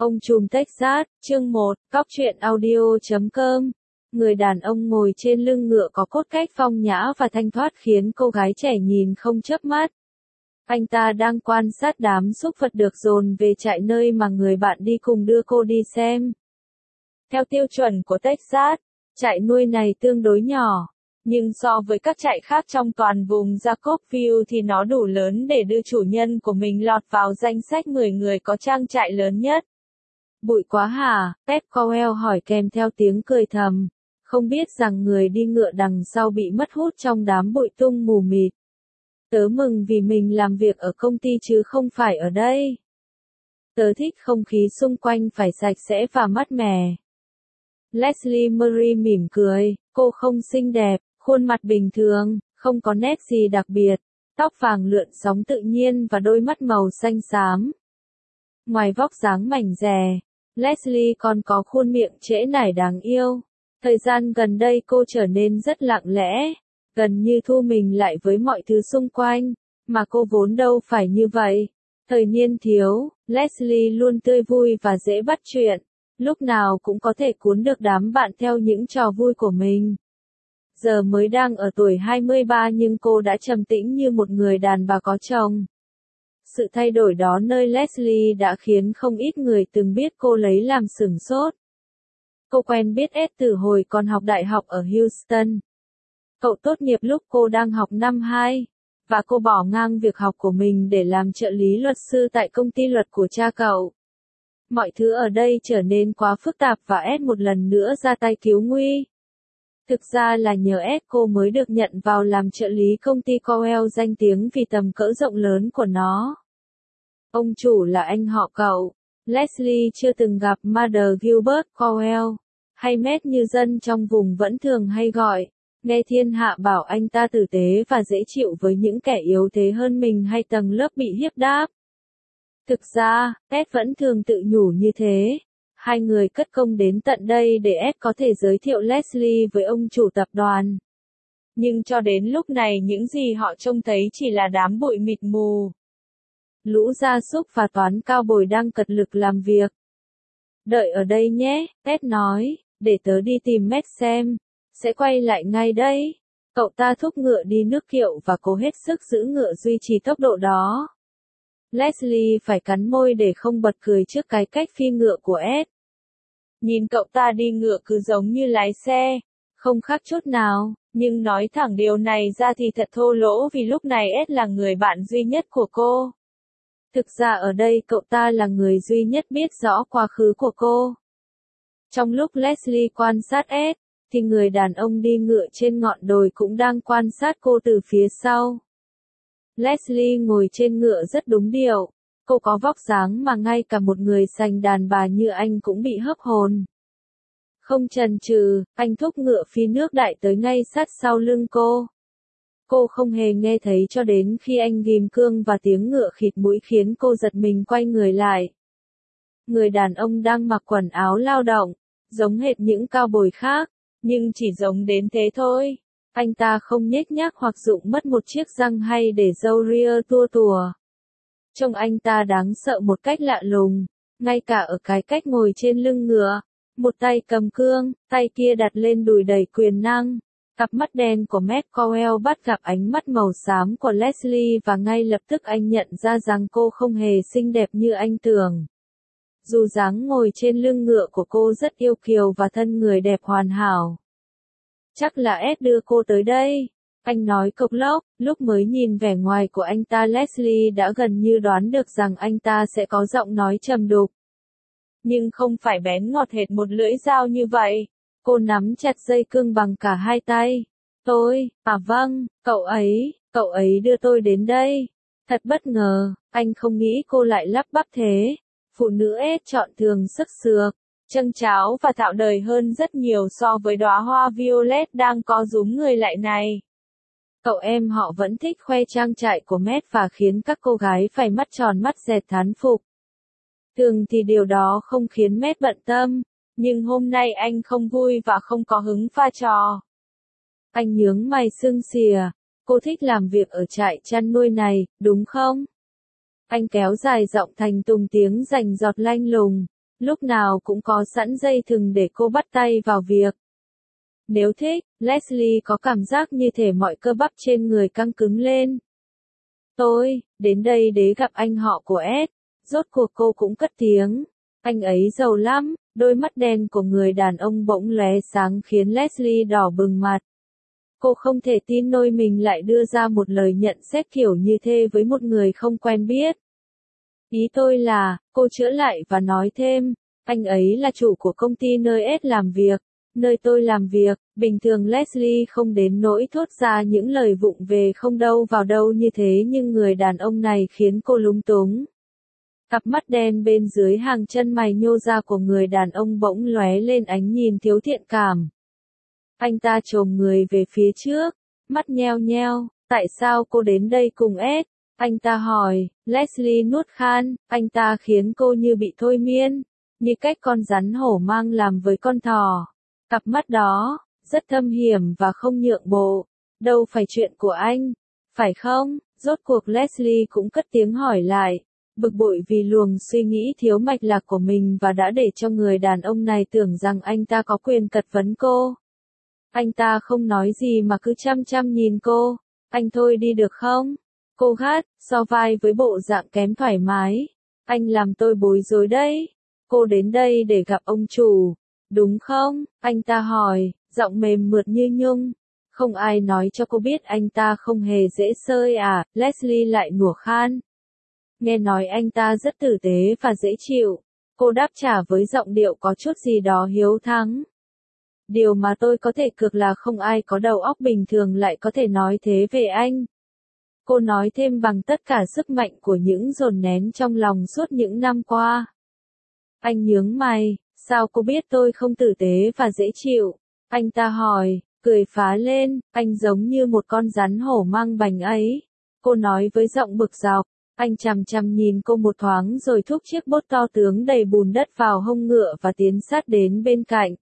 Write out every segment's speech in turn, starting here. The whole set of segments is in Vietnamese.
Ông trùm Texas, chương 1, Cóc truyện audio.com. Người đàn ông ngồi trên lưng ngựa có cốt cách phong nhã và thanh thoát khiến cô gái trẻ nhìn không chớp mắt. Anh ta đang quan sát đám súc vật được dồn về trại nơi mà người bạn đi cùng đưa cô đi xem. Theo tiêu chuẩn của Texas, trại nuôi này tương đối nhỏ, nhưng so với các trại khác trong toàn vùng Jacobville thì nó đủ lớn để đưa chủ nhân của mình lọt vào danh sách 10 người có trang trại lớn nhất. Bụi quá hả? Pep Cowell hỏi kèm theo tiếng cười thầm, không biết rằng người đi ngựa đằng sau bị mất hút trong đám bụi tung mù mịt. Tớ mừng vì mình làm việc ở công ty chứ không phải ở đây. Tớ thích không khí xung quanh phải sạch sẽ và mát mẻ. Leslie Marie mỉm cười, cô không xinh đẹp, khuôn mặt bình thường, không có nét gì đặc biệt, tóc vàng lượn sóng tự nhiên và đôi mắt màu xanh xám. Ngoài vóc dáng mảnh dè, Leslie còn có khuôn miệng trễ nải đáng yêu. Thời gian gần đây cô trở nên rất lặng lẽ, gần như thu mình lại với mọi thứ xung quanh, mà cô vốn đâu phải như vậy. Thời niên thiếu, Leslie luôn tươi vui và dễ bắt chuyện, lúc nào cũng có thể cuốn được đám bạn theo những trò vui của mình. Giờ mới đang ở tuổi 23 nhưng cô đã trầm tĩnh như một người đàn bà có chồng. Sự thay đổi đó nơi Leslie đã khiến không ít người từng biết cô lấy làm sửng sốt. Cô quen biết Ed từ hồi còn học đại học ở Houston. Cậu tốt nghiệp lúc cô đang học năm 2, và cô bỏ ngang việc học của mình để làm trợ lý luật sư tại công ty luật của cha cậu. Mọi thứ ở đây trở nên quá phức tạp và Ed một lần nữa ra tay cứu nguy. Thực ra là nhờ Ed cô mới được nhận vào làm trợ lý công ty Cowell danh tiếng vì tầm cỡ rộng lớn của nó. Ông chủ là anh họ cậu. Leslie chưa từng gặp Mother Gilbert Cowell, hay Matt như dân trong vùng vẫn thường hay gọi. Nghe thiên hạ bảo anh ta tử tế và dễ chịu với những kẻ yếu thế hơn mình hay tầng lớp bị hiếp đáp. Thực ra, Ed vẫn thường tự nhủ như thế. Hai người cất công đến tận đây để Ed có thể giới thiệu Leslie với ông chủ tập đoàn. Nhưng cho đến lúc này những gì họ trông thấy chỉ là đám bụi mịt mù. Lũ gia súc và toán cao bồi đang cật lực làm việc. Đợi ở đây nhé, Ed nói, để tớ đi tìm Matt xem. Sẽ quay lại ngay đây. Cậu ta thúc ngựa đi nước kiệu và cố hết sức giữ ngựa duy trì tốc độ đó. Leslie phải cắn môi để không bật cười trước cái cách phi ngựa của Ed. Nhìn cậu ta đi ngựa cứ giống như lái xe, không khác chút nào, nhưng nói thẳng điều này ra thì thật thô lỗ vì lúc này Ed là người bạn duy nhất của cô. Thực ra ở đây cậu ta là người duy nhất biết rõ quá khứ của cô. Trong lúc Leslie quan sát Ed, thì người đàn ông đi ngựa trên ngọn đồi cũng đang quan sát cô từ phía sau. Leslie ngồi trên ngựa rất đúng điệu, cô có vóc dáng mà ngay cả một người sành đàn bà như anh cũng bị hấp hồn. Không chần chừ, anh thúc ngựa phi nước đại tới ngay sát sau lưng cô. Cô không hề nghe thấy cho đến khi anh ghim cương và tiếng ngựa khịt mũi khiến cô giật mình quay người lại. Người đàn ông đang mặc quần áo lao động, giống hệt những cao bồi khác, nhưng chỉ giống đến thế thôi. Anh ta không nhếch nhác hoặc dụng mất một chiếc răng hay để râu ria tua tùa. Trông anh ta đáng sợ một cách lạ lùng, ngay cả ở cái cách ngồi trên lưng ngựa. Một tay cầm cương, tay kia đặt lên đùi đầy quyền năng. Cặp mắt đen của Matt Cowell bắt gặp ánh mắt màu xám của Leslie và ngay lập tức anh nhận ra rằng cô không hề xinh đẹp như anh tưởng. Dù dáng ngồi trên lưng ngựa của cô rất yêu kiều và thân người đẹp hoàn hảo. Chắc là Ed đưa cô tới đây. Anh nói cộc lốc, lúc mới nhìn vẻ ngoài của anh ta Leslie đã gần như đoán được rằng anh ta sẽ có giọng nói trầm đục. Nhưng không phải bén ngọt hệt một lưỡi dao như vậy. Cô nắm chặt dây cương bằng cả hai tay. Vâng, cậu ấy đưa tôi đến đây. Thật bất ngờ, anh không nghĩ cô lại lắp bắp thế. Phụ nữ Ed chọn thường sức sược, châng cháo và thạo đời hơn rất nhiều so với đóa hoa violet đang co rúm người lại này. Cậu em họ vẫn thích khoe trang trại của Matt và khiến các cô gái phải mắt tròn mắt dẹt thán phục. Thường thì điều đó không khiến Matt bận tâm, nhưng hôm nay anh không vui và không có hứng pha trò. Anh nhướng mày sưng xìa, cô thích làm việc ở trại chăn nuôi này, đúng không? Anh kéo dài giọng thành tùng tiếng rành giọt lanh lùng. Lúc nào cũng có sẵn dây thừng để cô bắt tay vào việc. Nếu thích, Leslie có cảm giác như thể mọi cơ bắp trên người căng cứng lên. Tôi, đến đây để gặp anh họ của Ed. Rốt cuộc cô cũng cất tiếng. Anh ấy giàu lắm, đôi mắt đen của người đàn ông bỗng lóe sáng khiến Leslie đỏ bừng mặt. Cô không thể tin nổi mình lại đưa ra một lời nhận xét kiểu như thế với một người không quen biết. Ý tôi là, cô chữa lại và nói thêm, anh ấy là chủ của công ty nơi Ed làm việc, nơi tôi làm việc. Bình thường Leslie không đến nỗi thốt ra những lời vụng về không đâu vào đâu như thế, nhưng người đàn ông này khiến cô lúng túng. Cặp mắt đen bên dưới hàng chân mày nhô ra của người đàn ông bỗng lóe lên ánh nhìn thiếu thiện cảm. Anh ta chồm người về phía trước, mắt nheo nheo, tại sao cô đến đây cùng Ed? Anh ta hỏi. Leslie nuốt khan, anh ta khiến cô như bị thôi miên, như cách con rắn hổ mang làm với con thỏ. Cặp mắt đó, rất thâm hiểm và không nhượng bộ. Đâu phải chuyện của anh, phải không? Rốt cuộc Leslie cũng cất tiếng hỏi lại, bực bội vì luồng suy nghĩ thiếu mạch lạc của mình và đã để cho người đàn ông này tưởng rằng anh ta có quyền cật vấn cô. Anh ta không nói gì mà cứ chăm chăm nhìn cô. Anh thôi đi được không? Cô gắt, so vai với bộ dạng kém thoải mái. Anh làm tôi bối rối đấy. Cô đến đây để gặp ông chủ, đúng không? Anh ta hỏi, giọng mềm mượt như nhung. Không ai nói cho cô biết anh ta không hề dễ sơi à? Leslie lại nủa khan. Nghe nói anh ta rất tử tế và dễ chịu. Cô đáp trả với giọng điệu có chút gì đó hiếu thắng. Điều mà tôi có thể cược là không ai có đầu óc bình thường lại có thể nói thế về anh. Cô nói thêm bằng tất cả sức mạnh của những dồn nén trong lòng suốt những năm qua. Anh nhướng mày, sao cô biết tôi không tử tế và dễ chịu? Anh ta hỏi, cười phá lên, anh giống như một con rắn hổ mang bành ấy. Cô nói với giọng bực dọc. Anh chằm chằm nhìn cô một thoáng rồi thúc chiếc bốt to tướng đầy bùn đất vào hông ngựa và tiến sát đến bên cạnh.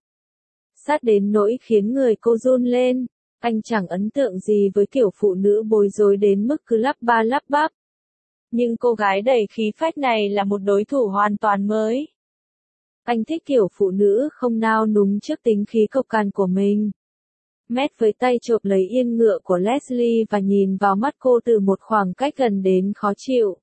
Sát đến nỗi khiến người cô run lên. Anh chẳng ấn tượng gì với kiểu phụ nữ bối rối đến mức cứ lắp ba lắp bắp. Nhưng cô gái đầy khí phách này là một đối thủ hoàn toàn mới. Anh thích kiểu phụ nữ không nao núng trước tính khí cộc cằn của mình. Matt với tay chộp lấy yên ngựa của Leslie và nhìn vào mắt cô từ một khoảng cách gần đến khó chịu.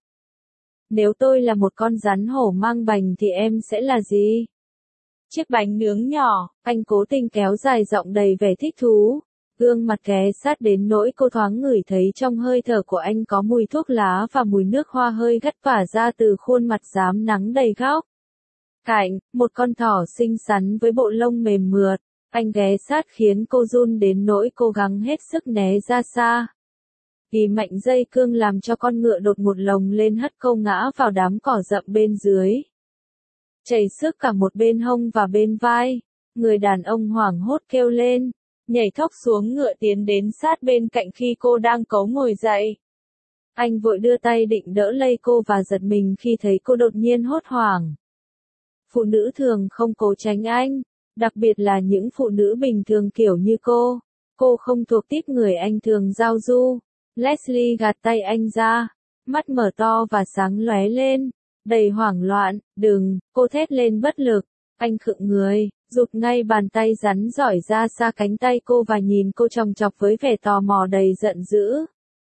Nếu tôi là một con rắn hổ mang bành thì em sẽ là gì? Chiếc bánh nướng nhỏ, anh cố tình kéo dài giọng đầy vẻ thích thú. Gương mặt ghé sát đến nỗi cô thoáng ngửi thấy trong hơi thở của anh có mùi thuốc lá và mùi nước hoa hơi gắt phả ra từ khuôn mặt rám nắng đầy góc. Cạnh, một con thỏ xinh xắn với bộ lông mềm mượt. Anh ghé sát khiến cô run đến nỗi cố gắng hết sức né ra xa. Vì mạnh dây cương làm cho con ngựa đột một lồng lên hất cô ngã vào đám cỏ rậm bên dưới. Chảy xước cả một bên hông và bên vai. Người đàn ông hoảng hốt kêu lên, nhảy thóc xuống ngựa tiến đến sát bên cạnh khi cô đang cấu ngồi dậy. Anh vội đưa tay định đỡ lấy cô và giật mình khi thấy cô đột nhiên hốt hoảng. Phụ nữ thường không cố tránh anh, đặc biệt là những phụ nữ bình thường kiểu như cô. Cô không thuộc tiếp người anh thường giao du. Leslie gạt tay anh ra, mắt mở to và sáng lóe lên, đầy hoảng loạn. Đừng, cô thét lên bất lực. Anh khựng người, rụt ngay bàn tay rắn giỏi ra xa cánh tay cô và nhìn cô chòng chọc với vẻ tò mò đầy giận dữ.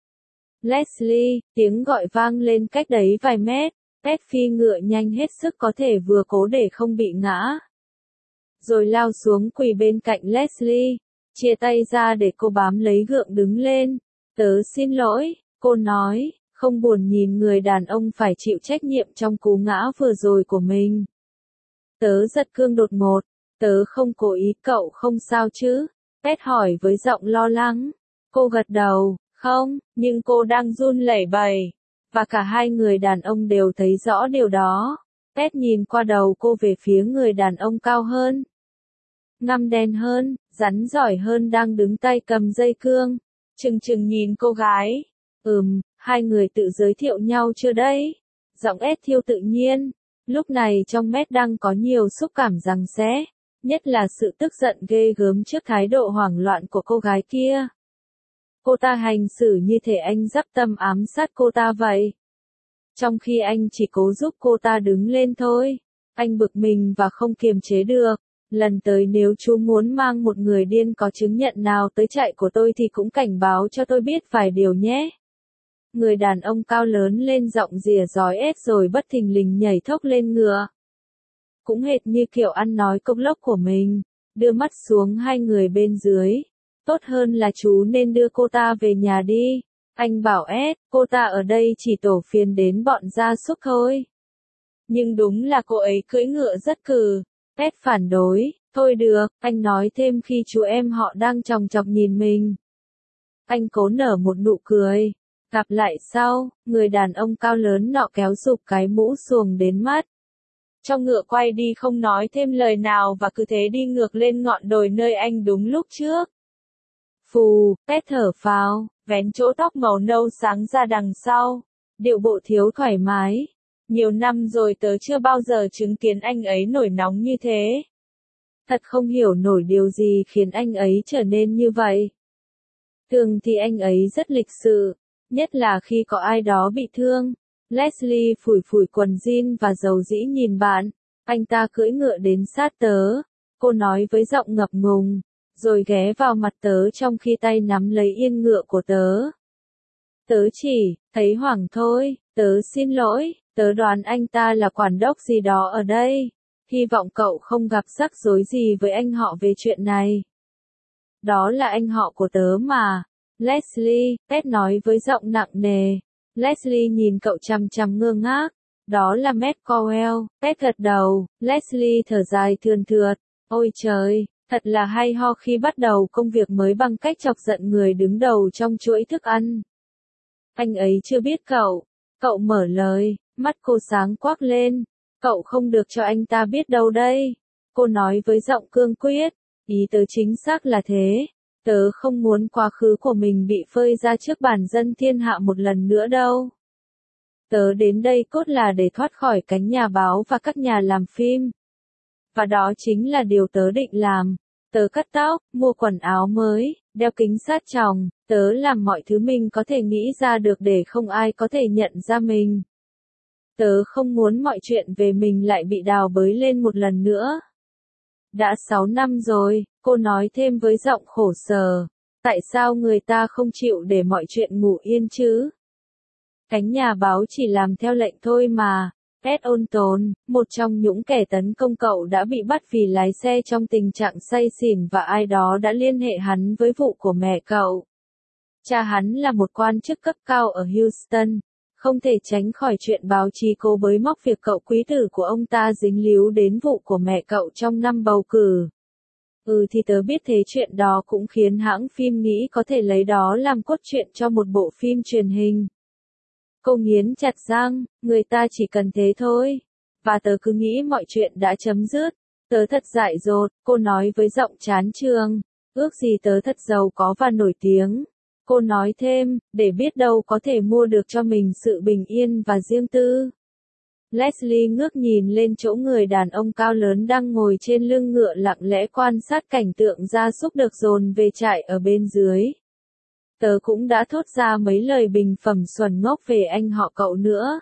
Leslie, tiếng gọi vang lên cách đấy vài mét. Ed phi ngựa nhanh hết sức có thể vừa cố để không bị ngã. Rồi lao xuống quỳ bên cạnh Leslie, chia tay ra để cô bám lấy gượng đứng lên. Tớ xin lỗi, cô nói, không buồn nhìn người đàn ông phải chịu trách nhiệm trong cú ngã vừa rồi của mình. Tớ giật cương đột ngột, tớ không cố ý, cậu không sao chứ? Ed hỏi với giọng lo lắng. Cô gật đầu, không, nhưng cô đang run lẩy bẩy. Và cả hai người đàn ông đều thấy rõ điều đó. Ed nhìn qua đầu cô về phía người đàn ông cao hơn, ngăm đen hơn, rắn giỏi hơn đang đứng tay cầm dây cương. Chừng chừng nhìn cô gái. Hai người tự giới thiệu nhau chưa đấy? Giọng Ed thiêu tự nhiên. Lúc này trong Matt đang có nhiều xúc cảm giằng xé, nhất là sự tức giận ghê gớm trước thái độ hoảng loạn của cô gái kia. Cô ta hành xử như thể anh dắp tâm ám sát cô ta vậy. Trong khi anh chỉ cố giúp cô ta đứng lên thôi. Anh bực mình và không kiềm chế được. Lần tới nếu chú muốn mang một người điên có chứng nhận nào tới trại của tôi thì cũng cảnh báo cho tôi biết vài điều nhé. Người đàn ông cao lớn lên giọng rỉa rói ép rồi bất thình lình nhảy thốc lên ngựa. Cũng hệt như kiểu ăn nói cộc lốc của mình, đưa mắt xuống hai người bên dưới. Tốt hơn là chú nên đưa cô ta về nhà đi. Anh bảo ép, cô ta ở đây chỉ tổ phiền đến bọn gia súc thôi. Nhưng đúng là cô ấy cưỡi ngựa rất cừ. Ed phản đối, thôi được, anh nói thêm khi chú em họ đang chòng chọc nhìn mình. Anh cố nở một nụ cười. Gặp lại sau, người đàn ông cao lớn nọ kéo giục cái mũ xuồng đến mắt. Trong ngựa quay đi không nói thêm lời nào và cứ thế đi ngược lên ngọn đồi nơi anh đúng lúc trước. Phù, Ed thở phào, vén chỗ tóc màu nâu sáng ra đằng sau. Điệu bộ thiếu thoải mái. Nhiều năm rồi tớ chưa bao giờ chứng kiến anh ấy nổi nóng như thế. Thật không hiểu nổi điều gì khiến anh ấy trở nên như vậy. Thường thì anh ấy rất lịch sự, nhất là khi có ai đó bị thương. Leslie phủi phủi quần jean và dầu dĩ nhìn bạn. Anh ta cưỡi ngựa đến sát tớ. Cô nói với giọng ngập ngùng, rồi ghé vào mặt tớ trong khi tay nắm lấy yên ngựa của tớ. Tớ chỉ thấy hoảng thôi, tớ xin lỗi, tớ đoán anh ta là quản đốc gì đó ở đây. Hy vọng cậu không gặp rắc rối gì với anh họ về chuyện này. Đó là anh họ của tớ mà. Leslie, Ted nói với giọng nặng nề. Leslie nhìn cậu chằm chằm ngơ ngác. Đó là Matt Cowell. Ted gật đầu. Leslie thở dài thườn thượt. Ôi trời, thật là hay ho khi bắt đầu công việc mới bằng cách chọc giận người đứng đầu trong chuỗi thức ăn. Anh ấy chưa biết cậu. Cậu mở lời, mắt cô sáng quắc lên. Cậu không được cho anh ta biết đâu đây. Cô nói với giọng cương quyết. Ý tớ chính xác là thế. Tớ không muốn quá khứ của mình bị phơi ra trước bản dân thiên hạ một lần nữa đâu. Tớ đến đây cốt là để thoát khỏi cánh nhà báo và các nhà làm phim. Và đó chính là điều tớ định làm. Tớ cắt tóc, mua quần áo mới, đeo kính sát tròng, tớ làm mọi thứ mình có thể nghĩ ra được để không ai có thể nhận ra mình. Tớ không muốn mọi chuyện về mình lại bị đào bới lên một lần nữa. Đã 6 năm rồi, cô nói thêm với giọng khổ sở. Tại sao người ta không chịu để mọi chuyện ngủ yên chứ? Cánh nhà báo chỉ làm theo lệnh thôi mà. Ed ôn tồn, một trong những kẻ tấn công cậu đã bị bắt vì lái xe trong tình trạng say xỉn và ai đó đã liên hệ hắn với vụ của mẹ cậu. Cha hắn là một quan chức cấp cao ở Houston. Không thể tránh khỏi chuyện báo chí cố bới móc việc cậu quý tử của ông ta dính líu đến vụ của mẹ cậu trong năm bầu cử. Thì tớ biết thế, chuyện đó cũng khiến hãng phim nghĩ có thể lấy đó làm cốt truyện cho một bộ phim truyền hình. Cô nghiến chặt răng, người ta chỉ cần thế thôi. Và tớ cứ nghĩ mọi chuyện đã chấm dứt. Tớ thật dại dột, cô nói với giọng chán chường. Ước gì tớ thật giàu có và nổi tiếng. Cô nói thêm, để biết đâu có thể mua được cho mình sự bình yên và riêng tư. Leslie ngước nhìn lên chỗ người đàn ông cao lớn đang ngồi trên lưng ngựa lặng lẽ quan sát cảnh tượng gia súc được dồn về trại ở bên dưới. Tớ cũng đã thốt ra mấy lời bình phẩm xuẩn ngốc về anh họ cậu nữa.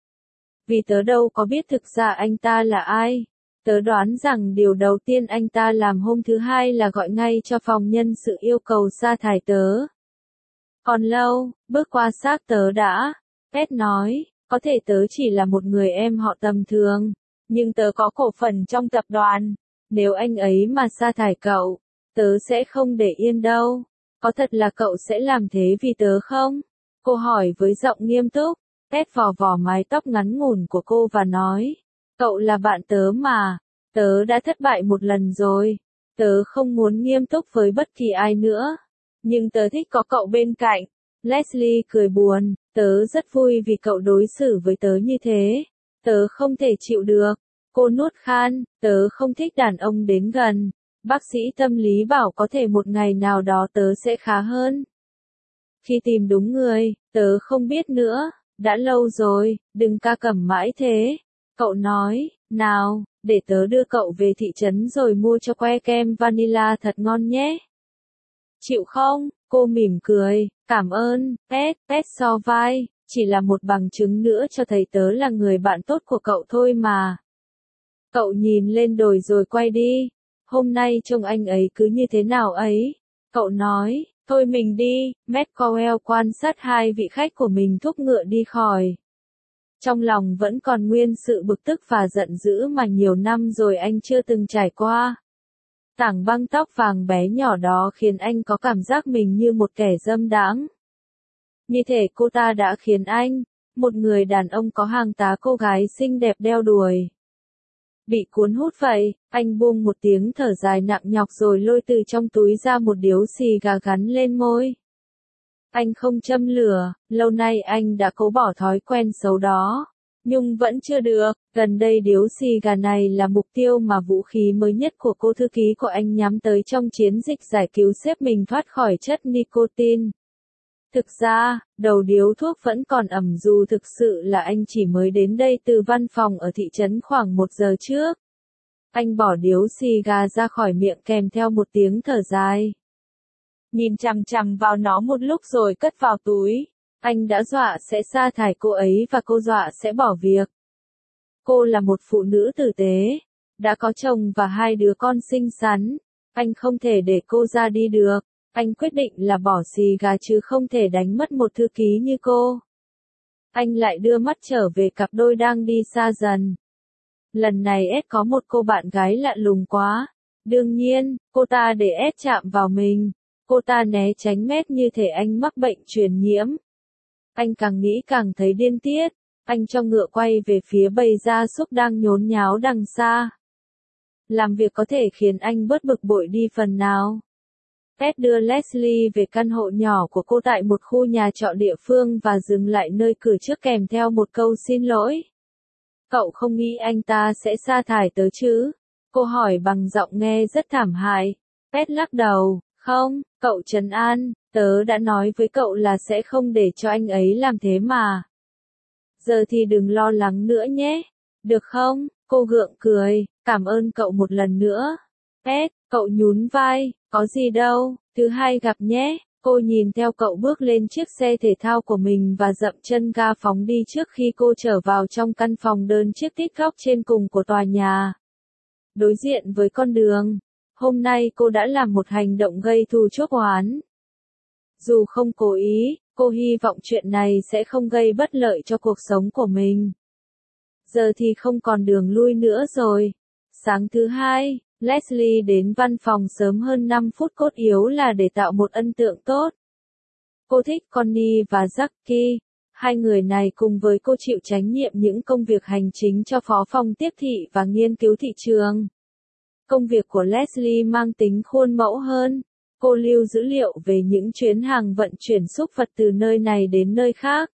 Vì tớ đâu có biết thực ra anh ta là ai. Tớ đoán rằng điều đầu tiên anh ta làm hôm thứ Hai là gọi ngay cho phòng nhân sự yêu cầu sa thải tớ. Còn lâu, bước qua xác tớ đã. Ed nói, có thể tớ chỉ là một người em họ tầm thường, nhưng tớ có cổ phần trong tập đoàn. Nếu anh ấy mà sa thải cậu, tớ sẽ không để yên đâu. Có thật là cậu sẽ làm thế vì tớ không? Cô hỏi với giọng nghiêm túc. Ed vò vò mái tóc ngắn ngủn của cô và nói, cậu là bạn tớ mà. Tớ đã thất bại một lần rồi. Tớ không muốn nghiêm túc với bất kỳ ai nữa. Nhưng tớ thích có cậu bên cạnh. Leslie cười buồn, tớ rất vui vì cậu đối xử với tớ như thế. Tớ không thể chịu được. Cô nuốt khan, tớ không thích đàn ông đến gần. Bác sĩ tâm lý bảo có thể một ngày nào đó tớ sẽ khá hơn. Khi tìm đúng người, tớ không biết nữa. Đã lâu rồi, đừng ca cẩm mãi thế. Cậu nói, nào, để tớ đưa cậu về thị trấn rồi mua cho que kem vanilla thật ngon nhé. Chịu không? Cô mỉm cười, cảm ơn, Pet so vai, chỉ là một bằng chứng nữa cho thấy tớ là người bạn tốt của cậu thôi mà. Cậu nhìn lên đồi rồi quay đi. Hôm nay trông anh ấy cứ như thế nào ấy? Cậu nói, thôi mình đi. McCowell quan sát hai vị khách của mình thúc ngựa đi khỏi. Trong lòng vẫn còn nguyên sự bực tức và giận dữ mà nhiều năm rồi anh chưa từng trải qua. Tảng băng tóc vàng bé nhỏ đó khiến anh có cảm giác mình như một kẻ dâm đãng. Như thể cô ta đã khiến anh, một người đàn ông có hàng tá cô gái xinh đẹp đeo đuổi. Bị cuốn hút vậy, anh buông một tiếng thở dài nặng nhọc rồi lôi từ trong túi ra một điếu xì gà gắn lên môi. Anh không châm lửa, lâu nay anh đã cố bỏ thói quen xấu đó. Nhưng vẫn chưa được, gần đây điếu xì gà này là mục tiêu mà vũ khí mới nhất của cô thư ký của anh nhắm tới trong chiến dịch giải cứu sếp mình thoát khỏi chất nicotine. Thực ra, đầu điếu thuốc vẫn còn ẩm dù thực sự là anh chỉ mới đến đây từ văn phòng ở thị trấn khoảng 1 giờ trước. Anh bỏ điếu xì gà ra khỏi miệng kèm theo một tiếng thở dài. Nhìn chằm chằm vào nó một lúc rồi cất vào túi. Anh đã dọa sẽ sa thải cô ấy và cô dọa sẽ bỏ việc. Cô là một phụ nữ tử tế, đã có chồng và 2 đứa con xinh xắn. Anh không thể để cô ra đi được. Anh quyết định là bỏ xì gà chứ không thể đánh mất một thư ký như cô. Anh lại đưa mắt trở về cặp đôi đang đi xa dần. Lần này Ed có một cô bạn gái lạ lùng quá. Đương nhiên, cô ta để Ed chạm vào mình. Cô ta né tránh Matt như thể anh mắc bệnh truyền nhiễm. Anh càng nghĩ càng thấy điên tiết. Anh cho ngựa quay về phía bầy gia súc đang nhốn nháo đằng xa. Làm việc có thể khiến anh bớt bực bội đi phần nào. Ed đưa Leslie về căn hộ nhỏ của cô tại một khu nhà trọ địa phương và dừng lại nơi cửa trước kèm theo một câu xin lỗi. Cậu không nghĩ anh ta sẽ sa thải tớ chứ? Cô hỏi bằng giọng nghe rất thảm hại. Ed lắc đầu, không, cậu trấn an, tớ đã nói với cậu là sẽ không để cho anh ấy làm thế mà. Giờ thì đừng lo lắng nữa nhé. Được không? Cô gượng cười, cảm ơn cậu một lần nữa. Ed, cậu nhún vai, có gì đâu, thứ hai gặp nhé. Cô nhìn theo cậu bước lên chiếc xe thể thao của mình và dậm chân ga phóng đi trước khi cô trở vào trong căn phòng đơn chiếc tít góc trên cùng của tòa nhà. Đối diện với con đường, hôm nay cô đã làm một hành động gây thù chuốc oán. Dù không cố ý, cô hy vọng chuyện này sẽ không gây bất lợi cho cuộc sống của mình. Giờ thì không còn đường lui nữa rồi. Sáng thứ hai, Leslie đến văn phòng sớm hơn 5 phút cốt yếu là để tạo một ấn tượng tốt. Cô thích Connie và Jackie. 2 người này cùng với cô chịu trách nhiệm những công việc hành chính cho phó phòng tiếp thị và nghiên cứu thị trường. Công việc của Leslie mang tính khuôn mẫu hơn. Cô lưu dữ liệu về những chuyến hàng vận chuyển súc vật từ nơi này đến nơi khác.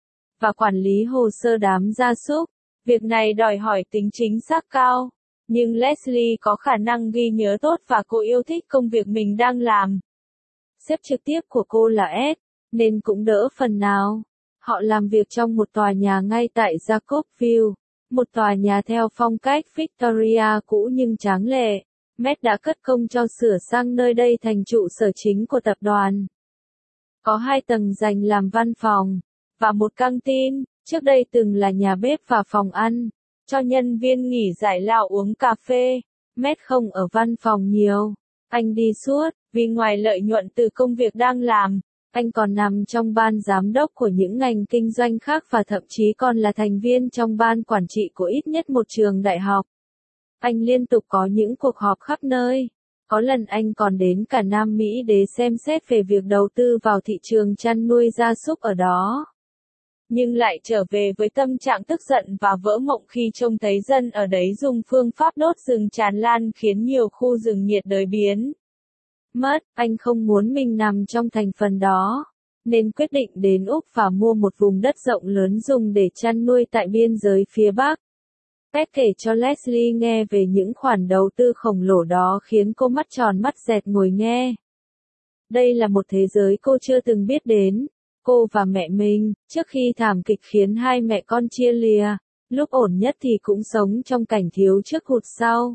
Và quản lý hồ sơ đám gia súc. Việc này đòi hỏi tính chính xác cao. Nhưng Leslie có khả năng ghi nhớ tốt và cô yêu thích công việc mình đang làm. Sếp trực tiếp của cô là Ed, nên cũng đỡ phần nào. Họ làm việc trong một tòa nhà ngay tại Jacobville, một tòa nhà theo phong cách Victoria cũ nhưng tráng lệ. Matt đã cất công cho sửa sang nơi đây thành trụ sở chính của tập đoàn. Có 2 tầng dành làm văn phòng, và một căng tin, trước đây từng là nhà bếp và phòng ăn, cho nhân viên nghỉ giải lao uống cà phê. Matt không ở văn phòng nhiều, anh đi suốt, vì ngoài lợi nhuận từ công việc đang làm, anh còn nằm trong ban giám đốc của những ngành kinh doanh khác và thậm chí còn là thành viên trong ban quản trị của ít nhất một trường đại học. Anh liên tục có những cuộc họp khắp nơi. Có lần anh còn đến cả Nam Mỹ để xem xét về việc đầu tư vào thị trường chăn nuôi gia súc ở đó. Nhưng lại trở về với tâm trạng tức giận và vỡ mộng khi trông thấy dân ở đấy dùng phương pháp đốt rừng tràn lan khiến nhiều khu rừng nhiệt đới biến mất. Anh không muốn mình nằm trong thành phần đó, nên quyết định đến Úc và mua một vùng đất rộng lớn dùng để chăn nuôi tại biên giới phía Bắc. Pet kể cho Leslie nghe về những khoản đầu tư khổng lồ đó khiến cô mắt tròn mắt dẹt ngồi nghe. Đây là một thế giới cô chưa từng biết đến. Cô và mẹ mình, trước khi thảm kịch khiến 2 mẹ con chia lìa, lúc ổn nhất thì cũng sống trong cảnh thiếu trước hụt sau.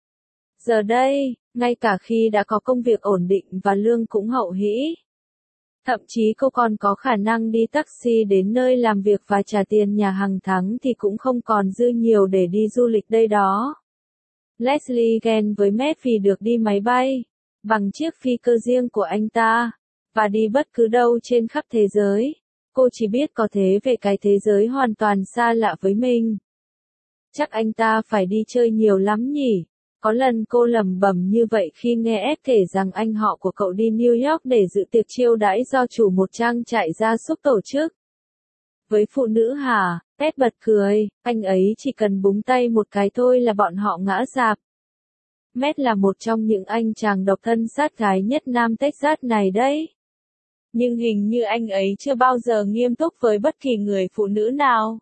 Giờ đây, ngay cả khi đã có công việc ổn định và lương cũng hậu hĩ. Thậm chí cô còn có khả năng đi taxi đến nơi làm việc và trả tiền nhà hàng tháng thì cũng không còn dư nhiều để đi du lịch đây đó. Leslie ghen với Matt vì được đi máy bay, bằng chiếc phi cơ riêng của anh ta, và đi bất cứ đâu trên khắp thế giới. Cô chỉ biết có thế về cái thế giới hoàn toàn xa lạ với mình. Chắc anh ta phải đi chơi nhiều lắm nhỉ? Có lần cô lẩm bẩm như vậy khi nghe Ed kể rằng anh họ của cậu đi New York để dự tiệc chiêu đãi do chủ một trang trại gia súc tổ chức. Với phụ nữ hả? Ed bật cười, anh ấy chỉ cần búng tay một cái thôi là bọn họ ngã rạp. Matt là một trong những anh chàng độc thân sát gái nhất Nam Texas này đấy. Nhưng hình như anh ấy chưa bao giờ nghiêm túc với bất kỳ người phụ nữ nào.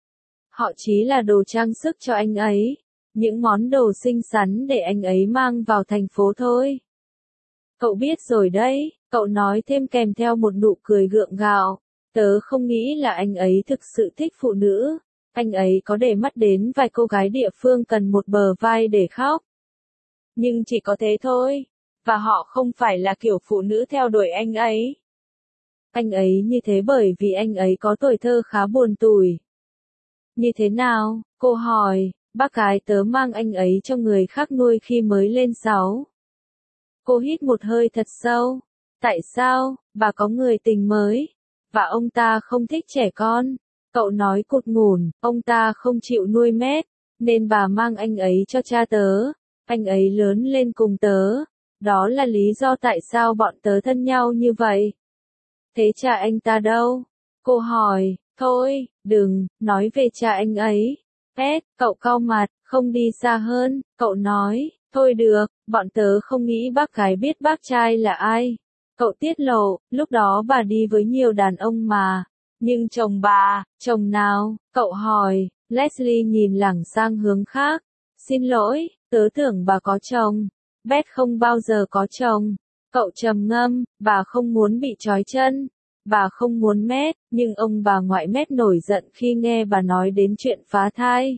Họ chỉ là đồ trang sức cho anh ấy, những món đồ xinh xắn để anh ấy mang vào thành phố thôi. Cậu biết rồi đấy, cậu nói thêm kèm theo một nụ cười gượng gạo. Tớ không nghĩ là anh ấy thực sự thích phụ nữ. Anh ấy có để mắt đến vài cô gái địa phương cần một bờ vai để khóc. Nhưng chỉ có thế thôi. Và họ không phải là kiểu phụ nữ theo đuổi anh ấy. Anh ấy như thế bởi vì anh ấy có tuổi thơ khá buồn tủi. Như thế nào? Cô hỏi, bác gái tớ mang anh ấy cho người khác nuôi khi mới lên 6. Cô hít một hơi thật sâu. Tại sao? Bà có người tình mới. Và ông ta không thích trẻ con. Cậu nói cụt ngủn, ông ta không chịu nuôi Matt, nên bà mang anh ấy cho cha tớ. Anh ấy lớn lên cùng tớ. Đó là lý do tại sao bọn tớ thân nhau như vậy. Thế cha anh ta đâu? Cô hỏi, thôi, đừng, nói về cha anh ấy. Cậu cau mặt, không đi xa hơn, cậu nói, thôi được, bọn tớ không nghĩ bác gái biết bác trai là ai. Cậu tiết lộ, lúc đó bà đi với nhiều đàn ông mà. Nhưng chồng bà, chồng nào? Cậu hỏi, Leslie nhìn lảng sang hướng khác. Xin lỗi, tớ tưởng bà có chồng. Beth không bao giờ có chồng. Cậu trầm ngâm, bà không muốn bị trói chân. Bà không muốn Matt, nhưng ông bà ngoại Matt nổi giận khi nghe bà nói đến chuyện phá thai.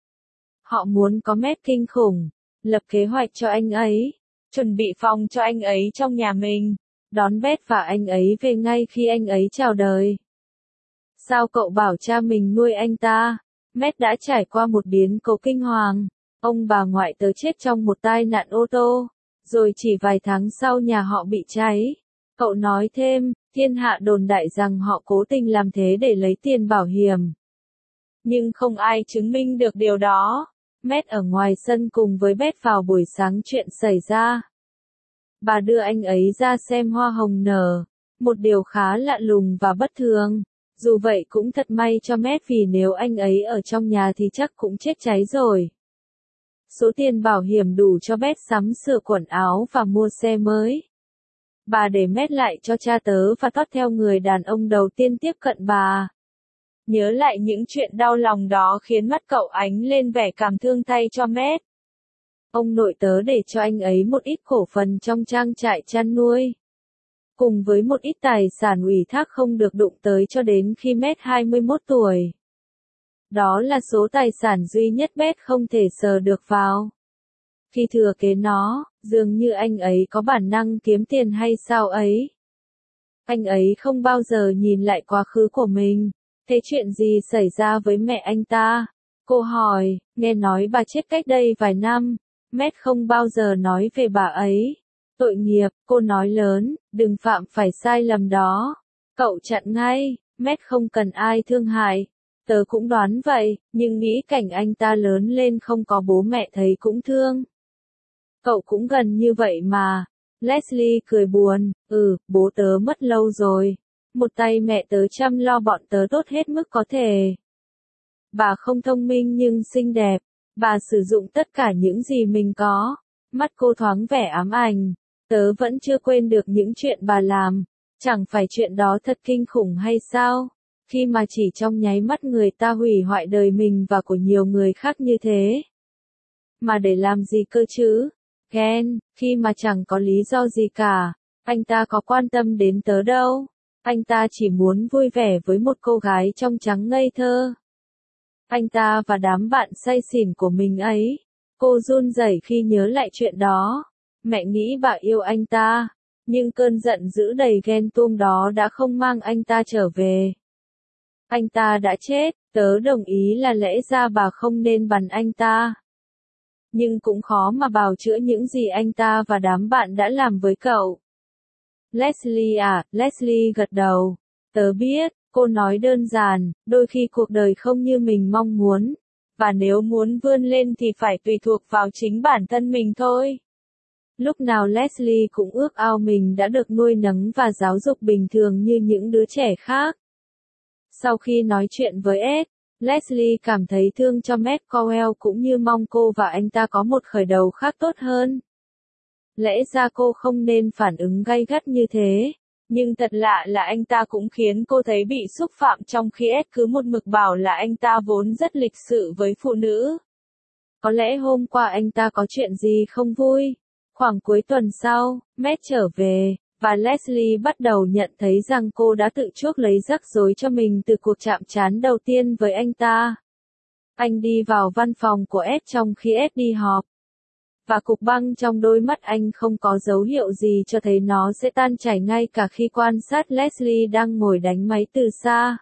Họ muốn có Matt kinh khủng, lập kế hoạch cho anh ấy, chuẩn bị phòng cho anh ấy trong nhà mình, đón Beth và anh ấy về ngay khi anh ấy chào đời. Sao cậu bảo cha mình nuôi anh ta? Matt đã trải qua một biến cố kinh hoàng. Ông bà ngoại tớ chết trong một tai nạn ô tô, rồi chỉ vài tháng sau nhà họ bị cháy. Cậu nói thêm, thiên hạ đồn đại rằng họ cố tình làm thế để lấy tiền bảo hiểm. Nhưng không ai chứng minh được điều đó. Matt ở ngoài sân cùng với Beth vào buổi sáng chuyện xảy ra. Bà đưa anh ấy ra xem hoa hồng nở. Một điều khá lạ lùng và bất thường. Dù vậy cũng thật may cho Matt vì nếu anh ấy ở trong nhà thì chắc cũng chết cháy rồi. Số tiền bảo hiểm đủ cho Beth sắm sửa quần áo và mua xe mới. Bà để Matt lại cho cha tớ và tót theo người đàn ông đầu tiên tiếp cận bà. Nhớ lại những chuyện đau lòng đó khiến mắt cậu ánh lên vẻ cảm thương thay cho Matt. Ông nội tớ để cho anh ấy một ít cổ phần trong trang trại chăn nuôi. Cùng với một ít tài sản ủy thác không được đụng tới cho đến khi Matt 21 tuổi. Đó là số tài sản duy nhất Beth không thể sờ được vào. Khi thừa kế nó, dường như anh ấy có bản năng kiếm tiền hay sao ấy. Anh ấy không bao giờ nhìn lại quá khứ của mình. Thế chuyện gì xảy ra với mẹ anh ta? Cô hỏi, nghe nói bà chết cách đây vài năm. Matt không bao giờ nói về bà ấy. Tội nghiệp, cô nói lớn, đừng phạm phải sai lầm đó. Cậu chặn ngay, Matt không cần ai thương hại. Tớ cũng đoán vậy, nhưng nghĩ cảnh anh ta lớn lên không có bố mẹ thấy cũng thương. Cậu cũng gần như vậy mà. Leslie cười buồn, bố tớ mất lâu rồi. Một tay mẹ tớ chăm lo bọn tớ tốt hết mức có thể. Bà không thông minh nhưng xinh đẹp. Bà sử dụng tất cả những gì mình có. Mắt cô thoáng vẻ ám ảnh. Tớ vẫn chưa quên được những chuyện bà làm. Chẳng phải chuyện đó thật kinh khủng hay sao? Khi mà chỉ trong nháy mắt người ta hủy hoại đời mình và của nhiều người khác như thế. Mà để làm gì cơ chứ? Ghen, khi mà chẳng có lý do gì cả. Anh ta có quan tâm đến tớ đâu. Anh ta chỉ muốn vui vẻ với một cô gái trong trắng ngây thơ. Anh ta và đám bạn say xỉn của mình ấy. Cô run rẩy khi nhớ lại chuyện đó. Mẹ nghĩ bà yêu anh ta. Nhưng cơn giận dữ đầy ghen tuông đó đã không mang anh ta trở về. Anh ta đã chết, tớ đồng ý là lẽ ra bà không nên bắn anh ta. nhưng cũng khó mà bào chữa những gì anh ta và đám bạn đã làm với cậu. Leslie à, Leslie gật đầu. Tớ biết, cô nói đơn giản, đôi khi cuộc đời không như mình mong muốn. Và nếu muốn vươn lên thì phải tùy thuộc vào chính bản thân mình thôi. Lúc nào Leslie cũng ước ao mình đã được nuôi nấng và giáo dục bình thường như những đứa trẻ khác. Sau khi nói chuyện với Ed, Leslie cảm thấy thương cho Matt Cowell cũng như mong cô và anh ta có một khởi đầu khác tốt hơn. Lẽ ra cô không nên phản ứng gay gắt như thế, nhưng thật lạ là anh ta cũng khiến cô thấy bị xúc phạm trong khi Ed cứ một mực bảo là anh ta vốn rất lịch sự với phụ nữ. Có lẽ hôm qua anh ta có chuyện gì không vui. Khoảng cuối tuần sau, Matt trở về, và Leslie bắt đầu nhận thấy rằng cô đã tự chuốc lấy rắc rối cho mình từ cuộc chạm trán đầu tiên với anh ta. Anh đi vào văn phòng của Ed trong khi Ed đi họp. Và cục băng trong đôi mắt anh không có dấu hiệu gì cho thấy nó sẽ tan chảy ngay cả khi quan sát Leslie đang ngồi đánh máy từ xa.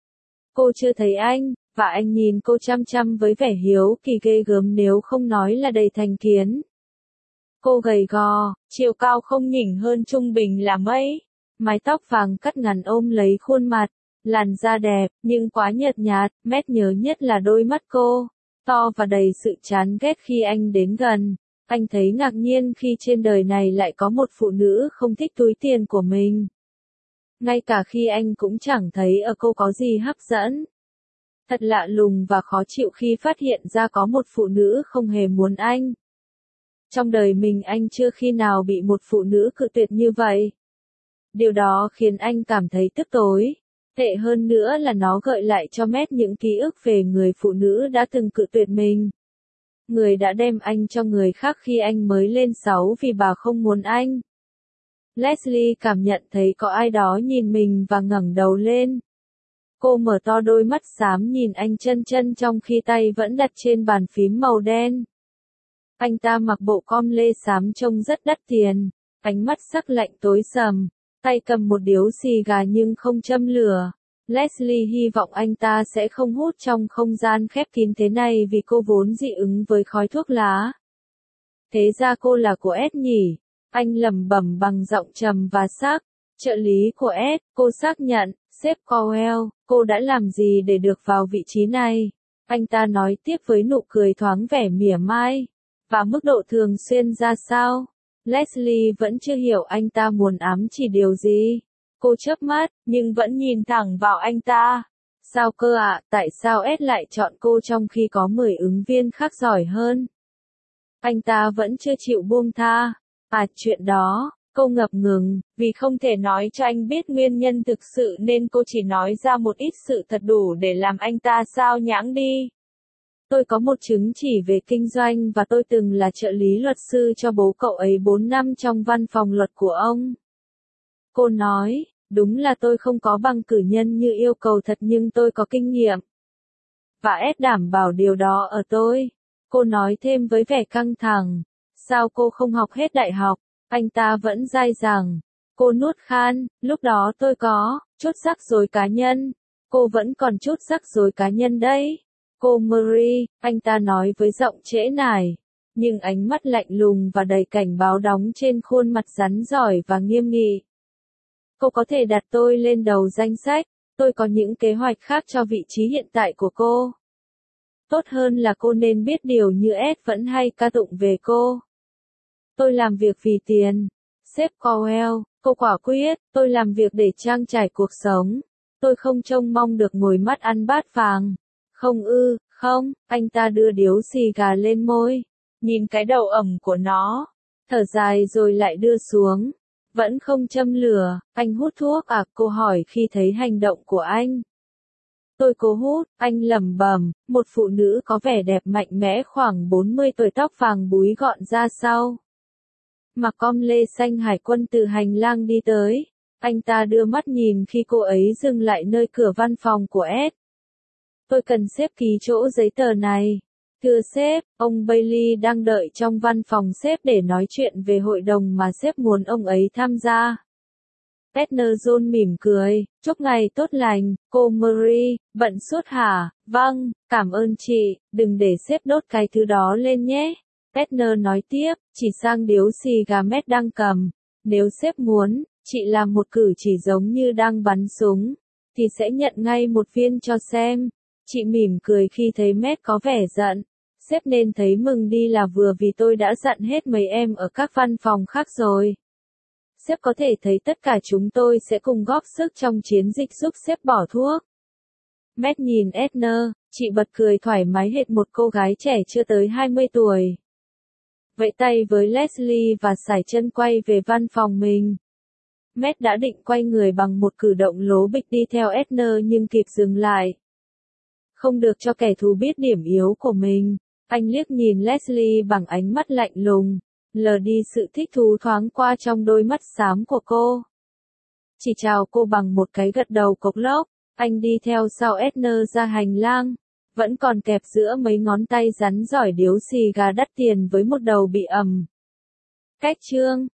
Cô chưa thấy anh, và anh nhìn cô chăm chăm với vẻ hiếu kỳ ghê gớm nếu không nói là đầy thành kiến. Cô gầy gò, chiều cao không nhỉnh hơn trung bình là mấy. Mái tóc vàng cắt ngắn ôm lấy khuôn mặt, làn da đẹp, nhưng quá nhợt nhạt. Matt nhớ nhất là đôi mắt cô, to và đầy sự chán ghét khi anh đến gần. Anh thấy ngạc nhiên khi trên đời này lại có một phụ nữ không thích túi tiền của mình. Ngay cả khi anh cũng chẳng thấy ở cô có gì hấp dẫn. Thật lạ lùng và khó chịu khi phát hiện ra có một phụ nữ không hề muốn anh. Trong đời mình anh chưa khi nào bị một phụ nữ cự tuyệt như vậy. Điều đó khiến anh cảm thấy tức tối. Tệ hơn nữa là nó gợi lại cho Matt những ký ức về người phụ nữ đã từng cự tuyệt mình. Người đã đem anh cho người khác khi anh mới lên 6 vì bà không muốn anh. Leslie cảm nhận thấy có ai đó nhìn mình và ngẩng đầu lên. Cô mở to đôi mắt xám nhìn anh chân chân trong khi tay vẫn đặt trên bàn phím màu đen. Anh ta mặc bộ com lê xám trông rất đắt tiền, ánh mắt sắc lạnh tối sầm, tay cầm một điếu xì gà nhưng không châm lửa. Leslie hy vọng anh ta sẽ không hút trong không gian khép kín thế này vì cô vốn dị ứng với khói thuốc lá. Thế ra cô là của Ed nhỉ? Anh lẩm bẩm bằng giọng trầm và sắc. Trợ lý của Ed, cô xác nhận, sếp Cowell, cô đã làm gì để được vào vị trí này? Anh ta nói tiếp với nụ cười thoáng vẻ mỉa mai. Và mức độ thường xuyên ra sao? Leslie vẫn chưa hiểu anh ta muốn ám chỉ điều gì. Cô chớp mắt, nhưng vẫn nhìn thẳng vào anh ta. Sao cơ ạ, tại sao Ed lại chọn cô trong khi có 10 ứng viên khác giỏi hơn? Anh ta vẫn chưa chịu buông tha. À, chuyện đó, cô ngập ngừng, vì không thể nói cho anh biết nguyên nhân thực sự nên cô chỉ nói ra một ít sự thật đủ để làm anh ta sao nhãng đi. Tôi có một chứng chỉ về kinh doanh và tôi từng là trợ lý luật sư cho bố cậu ấy 4 năm trong văn phòng luật của ông. Cô nói, đúng là tôi không có bằng cử nhân như yêu cầu thật nhưng tôi có kinh nghiệm. Và Ed đảm bảo điều đó ở tôi. Cô nói thêm với vẻ căng thẳng. Sao cô không học hết đại học? Anh ta vẫn dai dẳng. Cô nuốt khan, lúc đó tôi có chút rắc rối cá nhân. Cô vẫn còn chút rắc rối cá nhân đấy. Cô Marie, anh ta nói với giọng trễ nải, nhưng ánh mắt lạnh lùng và đầy cảnh báo đóng trên khuôn mặt rắn rỏi và nghiêm nghị. Cô có thể đặt tôi lên đầu danh sách, tôi có những kế hoạch khác cho vị trí hiện tại của cô. Tốt hơn là cô nên biết điều như Ed vẫn hay ca tụng về cô. Tôi làm việc vì tiền. Sếp Cowell, cô quả quyết, tôi làm việc để trang trải cuộc sống. Tôi không trông mong được ngồi mắt ăn bát vàng. Không ư, không, anh ta đưa điếu xì gà lên môi. Nhìn cái đầu ẩm của nó. Thở dài rồi lại đưa xuống. Vẫn không châm lửa, anh hút thuốc à? Cô hỏi khi thấy hành động của anh. Tôi cố hút, anh lẩm bẩm, một phụ nữ có vẻ đẹp mạnh mẽ khoảng 40 tuổi tóc vàng búi gọn ra sau. Mặc com lê xanh hải quân từ hành lang đi tới. Anh ta đưa mắt nhìn khi cô ấy dừng lại nơi cửa văn phòng của Ed. Tôi cần sếp ký chỗ giấy tờ này. Thưa sếp, ông Bailey đang đợi trong văn phòng sếp để nói chuyện về hội đồng mà sếp muốn ông ấy tham gia. Petner John mỉm cười, chúc ngày tốt lành, cô Marie, bận suốt hả? Vâng, cảm ơn chị, đừng để sếp đốt cái thứ đó lên nhé. Edna nói tiếp, chỉ sang điếu xì gà Matt đang cầm. Nếu sếp muốn, chị làm một cử chỉ giống như đang bắn súng, thì sẽ nhận ngay một viên cho xem. Chị mỉm cười khi thấy Matt có vẻ giận. Sếp nên thấy mừng đi là vừa vì tôi đã dặn hết mấy em ở các văn phòng khác rồi. Sếp có thể thấy tất cả chúng tôi sẽ cùng góp sức trong chiến dịch giúp sếp bỏ thuốc. Matt nhìn Edna, chị bật cười thoải mái hệt một cô gái trẻ chưa tới 20 tuổi. Vẫy tay với Leslie và sải chân quay về văn phòng mình. Matt đã định quay người bằng một cử động lố bịch đi theo Edna nhưng kịp dừng lại. Không được cho kẻ thù biết điểm yếu của mình. Anh liếc nhìn Leslie bằng ánh mắt lạnh lùng, lờ đi sự thích thú thoáng qua trong đôi mắt xám của cô. Chỉ chào cô bằng một cái gật đầu cộc lốc, anh đi theo sau Edna ra hành lang, vẫn còn kẹp giữa mấy ngón tay rắn giỏi điếu xì gà đắt tiền với một đầu bị ẩm. Cách chương